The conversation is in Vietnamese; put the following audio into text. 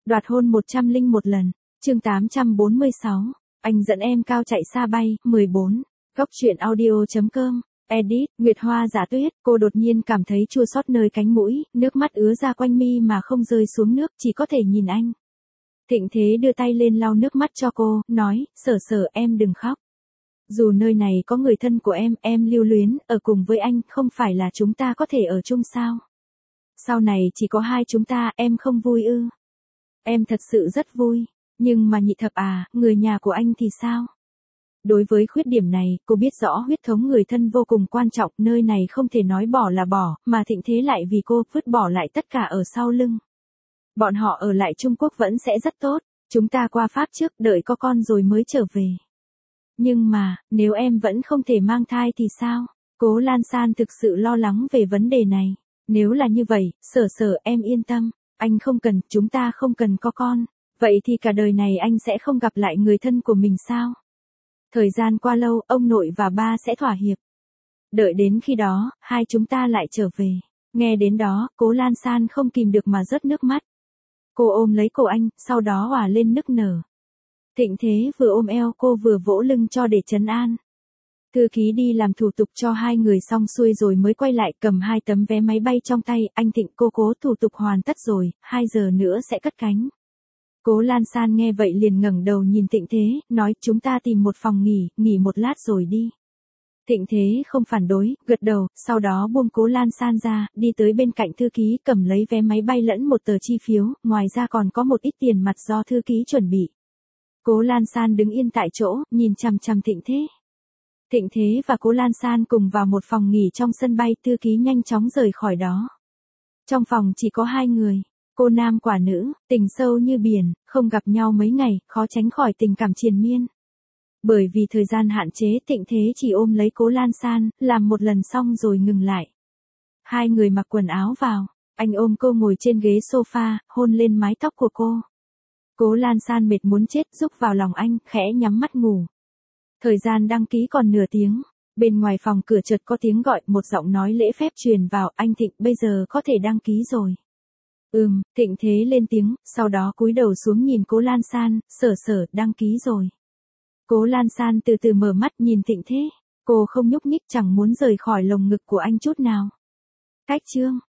Đoạt hôn 101 lần. Chương 846. Anh dẫn em cao chạy xa bay. 14. Góc truyện audio.com. Edit. Nguyệt Hoa Giả Tuyết. Cô đột nhiên cảm thấy chua xót nơi cánh mũi, nước mắt ứa ra quanh mi mà không rơi xuống nước, chỉ có thể nhìn anh. Thịnh Thế đưa tay lên lau nước mắt cho cô, nói, Sở Sở em đừng khóc. Dù nơi này có người thân của em lưu luyến, ở cùng với anh, không phải là chúng ta có thể ở chung sao? Sau này chỉ có hai chúng ta, em không vui ư? Em thật sự rất vui, nhưng mà Nhị Thập à, người nhà của anh thì sao? Đối với khuyết điểm này, cô biết rõ huyết thống người thân vô cùng quan trọng, nơi này không thể nói bỏ là bỏ, mà Thịnh Thế lại vì cô vứt bỏ lại tất cả ở sau lưng. Bọn họ ở lại Trung Quốc vẫn sẽ rất tốt, chúng ta qua Pháp trước, đợi có con rồi mới trở về. Nhưng mà, nếu em vẫn không thể mang thai thì sao? Cố Lan San thực sự lo lắng về vấn đề này. Nếu là như vậy, Sở Sở em yên tâm, anh không cần, chúng ta không cần có con. Vậy thì cả đời này anh sẽ không gặp lại người thân của mình sao? Thời gian qua lâu, ông nội và ba sẽ thỏa hiệp. Đợi đến khi đó, hai chúng ta lại trở về. Nghe đến đó, Cố Lan San không kìm được mà rớt nước mắt. Cô ôm lấy cổ anh, sau đó òa lên nức nở. Thịnh Thế vừa ôm eo cô vừa vỗ lưng cho để trấn an. Thư ký đi làm thủ tục cho hai người xong xuôi rồi mới quay lại cầm hai tấm vé máy bay trong tay. Anh Thịnh, cô Cố thủ tục hoàn tất rồi, 2 giờ nữa sẽ cất cánh. Cố Lan San nghe vậy liền ngẩng đầu nhìn Thịnh Thế, nói chúng ta tìm một phòng nghỉ một lát rồi đi. Thịnh Thế không phản đối, gật đầu, sau đó buông Cố Lan San ra, đi tới bên cạnh thư ký cầm lấy vé máy bay lẫn một tờ chi phiếu, ngoài ra còn có một ít tiền mặt do thư ký chuẩn bị. Cố Lan San đứng yên tại chỗ, nhìn chằm chằm Thịnh Thế. Thịnh Thế và Cố Lan San cùng vào một phòng nghỉ trong sân bay, thư ký nhanh chóng rời khỏi đó. Trong phòng chỉ có hai người, cô nam quả nữ, tình sâu như biển, không gặp nhau mấy ngày, khó tránh khỏi tình cảm triền miên. Bởi vì thời gian hạn chế, Thịnh Thế chỉ ôm lấy Cố Lan San, làm một lần xong rồi ngừng lại. Hai người mặc quần áo vào, anh ôm cô ngồi trên ghế sofa, hôn lên mái tóc của cô. Cố Lan San mệt muốn chết, rúc vào lòng anh, khẽ nhắm mắt ngủ. Thời gian đăng ký còn nửa tiếng. Bên ngoài phòng cửa chợt có tiếng gọi, một giọng nói lễ phép truyền vào, anh Thịnh, bây giờ có thể đăng ký rồi. Thịnh Thế lên tiếng, sau đó cúi đầu xuống nhìn Cố Lan San, Sở Sở, đăng ký rồi. Cố Lan San từ từ mở mắt nhìn Thịnh Thế, cô không nhúc nhích, chẳng muốn rời khỏi lồng ngực của anh chút nào. Cách chương.